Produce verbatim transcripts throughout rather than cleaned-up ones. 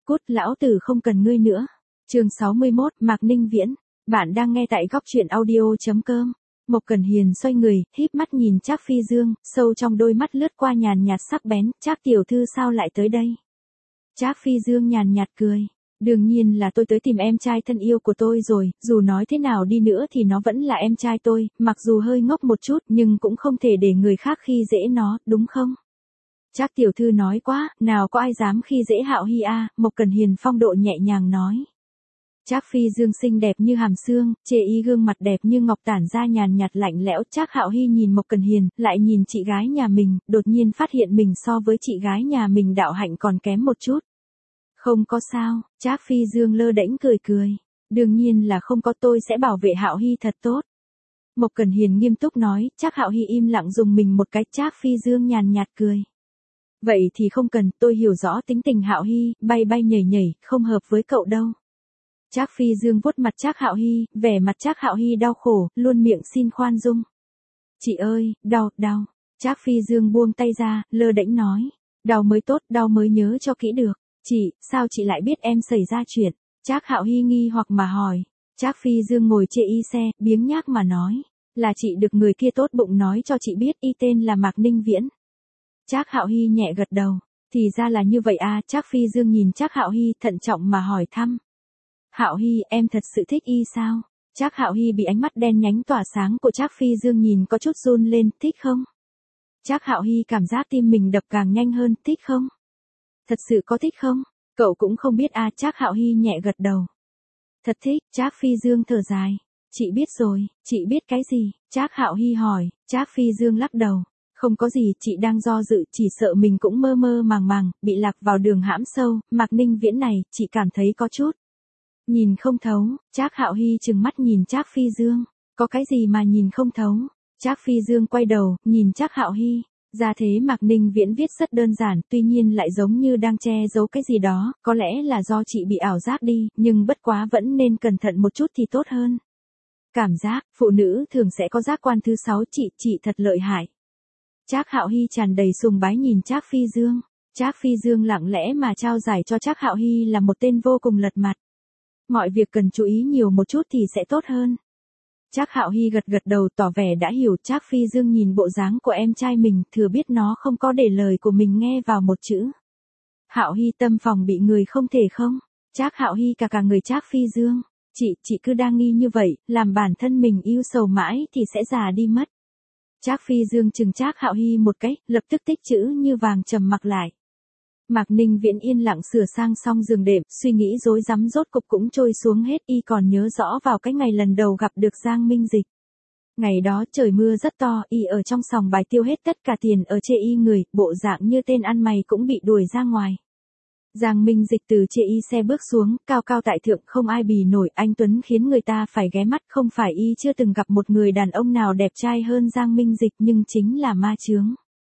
Cút, lão tử không cần ngươi nữa. Chương sáu mươi mốt, Mạc Ninh Viễn. Bạn đang nghe tại góc truyện audio chấm com. Mộc Cẩn Hiền xoay người, híp mắt nhìn Trác Phi Dương, sâu trong đôi mắt lướt qua nhàn nhạt sắc bén, "Trác tiểu thư sao lại tới đây?" Trác Phi Dương nhàn nhạt cười, "Đương nhiên là tôi tới tìm em trai thân yêu của tôi rồi, dù nói thế nào đi nữa thì nó vẫn là em trai tôi, mặc dù hơi ngốc một chút nhưng cũng không thể để người khác khi dễ nó, đúng không?" Trác tiểu thư nói quá, nào có ai dám khi dễ Hạo Hy a, Mộc Cẩn Hiền phong độ nhẹ nhàng nói. Trác Phi Dương xinh đẹp như hàm xương, chê y gương mặt đẹp như ngọc tản ra nhàn nhạt lạnh lẽo. Trác Hạo Hy nhìn Mộc Cẩn Hiền, lại nhìn chị gái nhà mình, đột nhiên phát hiện mình so với chị gái nhà mình đạo hạnh còn kém một chút. "Không có sao." Trác Phi Dương lơ đễnh cười cười, "Đương nhiên là không có, tôi sẽ bảo vệ Hạo Hy thật tốt." Mộc Cẩn Hiền nghiêm túc nói. Trác Hạo Hy im lặng dùng mình một cái. Trác Phi Dương nhàn nhạt cười, "Vậy thì không cần, tôi hiểu rõ tính tình Hạo Hy, bay bay nhảy nhảy, không hợp với cậu đâu." Trác Phi Dương vuốt mặt Trác Hạo Hy, vẻ mặt Trác Hạo Hy đau khổ, luôn miệng xin khoan dung. "Chị ơi, đau, đau." Trác Phi Dương buông tay ra, lơ đễnh nói, "Đau mới tốt, đau mới nhớ cho kỹ được." "Chị, sao chị lại biết em xảy ra chuyện?" Trác Hạo Hy nghi hoặc mà hỏi. Trác Phi Dương ngồi chê y xe, biếng nhác mà nói, "Là chị được người kia tốt bụng nói cho chị biết, y tên là Mạc Ninh Viễn." Trác Hạo Hy nhẹ gật đầu, "Thì ra là như vậy à." Trác Phi Dương nhìn Trác Hạo Hy thận trọng mà hỏi thăm, "Hạo Hy, em thật sự thích y sao?" Trác Hạo Hy bị ánh mắt đen nhánh tỏa sáng của Trác Phi Dương nhìn có chút run lên. "Thích không?" Trác Hạo Hy cảm giác tim mình đập càng nhanh hơn. "Thích không? Thật sự có thích không? Cậu cũng không biết à." Trác Hạo Hy nhẹ gật đầu, "Thật thích." Trác Phi Dương thở dài, "Chị biết rồi." "Chị biết cái gì?" Trác Hạo Hy hỏi. Trác Phi Dương lắc đầu, "Không có gì, chị đang do dự, chỉ sợ mình cũng mơ mơ màng màng, bị lạc vào đường hãm sâu. Mạc Ninh Viễn này, chị cảm thấy có chút nhìn không thấu." Trác Hạo Hy trừng mắt nhìn Trác Phi Dương, "Có cái gì mà nhìn không thấu?" Trác Phi Dương quay đầu, nhìn Trác Hạo Hy, "Ra thế Mạc Ninh Viễn viết rất đơn giản, tuy nhiên lại giống như đang che giấu cái gì đó, có lẽ là do chị bị ảo giác đi, nhưng bất quá vẫn nên cẩn thận một chút thì tốt hơn." "Cảm giác, phụ nữ thường sẽ có giác quan thứ sáu, chị, chị thật lợi hại." Trác Hạo Hy tràn đầy sùng bái nhìn Trác Phi Dương. Trác Phi Dương lặng lẽ mà trao giải cho Trác Hạo Hy là một tên vô cùng lật mặt. "Mọi việc cần chú ý nhiều một chút thì sẽ tốt hơn." Trác Hạo Hy gật gật đầu tỏ vẻ đã hiểu. Trác Phi Dương nhìn bộ dáng của em trai mình, thừa biết nó không có để lời của mình nghe vào một chữ. "Hạo Hy tâm phòng bị người không thể không?" Trác Hạo Hy cả cả người Trác Phi Dương, "Chị, chị cứ đang nghi như vậy, làm bản thân mình ưu sầu mãi thì sẽ già đi mất." Trác Phi Dương chừng Trác Hạo Hy một cái, lập tức tích chữ như vàng trầm mặc lại. Mạc Ninh Viễn yên lặng sửa sang xong giường đệm, suy nghĩ rối rắm rốt cục cũng trôi xuống hết. Y còn nhớ rõ vào cái ngày lần đầu gặp được Giang Minh Dịch. Ngày đó trời mưa rất to, y ở trong sòng bài tiêu hết tất cả tiền ở chê y người, bộ dạng như tên ăn mày cũng bị đuổi ra ngoài. Giang Minh Dịch từ chê y xe bước xuống, cao cao tại thượng, không ai bì nổi, anh tuấn khiến người ta phải ghé mắt. Không phải y chưa từng gặp một người đàn ông nào đẹp trai hơn Giang Minh Dịch, nhưng chính là ma chướng.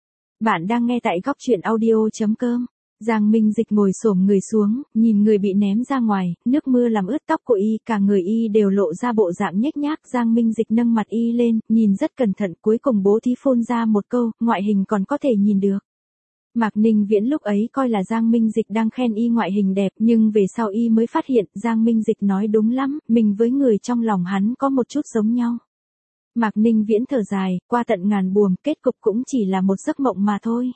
Bạn đang nghe tại góc truyện audio chấm com. Giang Minh Dịch ngồi xổm người xuống, nhìn người bị ném ra ngoài, nước mưa làm ướt tóc của y, cả người y đều lộ ra bộ dạng nhếch nhác. Giang Minh Dịch nâng mặt y lên, nhìn rất cẩn thận, cuối cùng bố thí phun ra một câu, "Ngoại hình còn có thể nhìn được." Mạc Ninh Viễn lúc ấy coi là Giang Minh Dịch đang khen y ngoại hình đẹp, nhưng về sau y mới phát hiện, Giang Minh Dịch nói đúng lắm, mình với người trong lòng hắn có một chút giống nhau. Mạc Ninh Viễn thở dài, qua tận ngàn buồm, kết cục cũng chỉ là một giấc mộng mà thôi.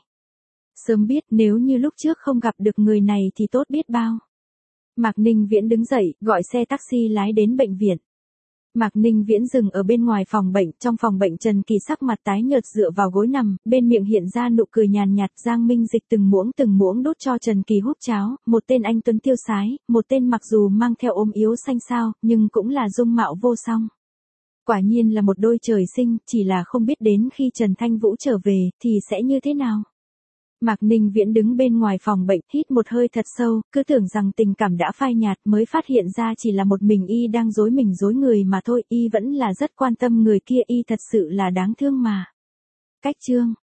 Sớm biết nếu như lúc trước không gặp được người này thì tốt biết bao. Mạc Ninh Viễn đứng dậy, gọi xe taxi lái đến bệnh viện. Mạc Ninh Viễn dừng ở bên ngoài phòng bệnh, trong phòng bệnh Trần Kỳ sắc mặt tái nhợt dựa vào gối nằm, bên miệng hiện ra nụ cười nhàn nhạt. Giang Minh Dịch từng muỗng từng muỗng đút cho Trần Kỳ hút cháo, một tên anh tuấn tiêu sái, một tên mặc dù mang theo ốm yếu xanh xao, nhưng cũng là dung mạo vô song. Quả nhiên là một đôi trời sinh, chỉ là không biết đến khi Trần Thanh Vũ trở về, thì sẽ như thế nào. Mạc Ninh Viễn đứng bên ngoài phòng bệnh, hít một hơi thật sâu, cứ tưởng rằng tình cảm đã phai nhạt, mới phát hiện ra chỉ là một mình y đang dối mình dối người mà thôi. Y vẫn là rất quan tâm người kia, y thật sự là đáng thương mà. Cách chương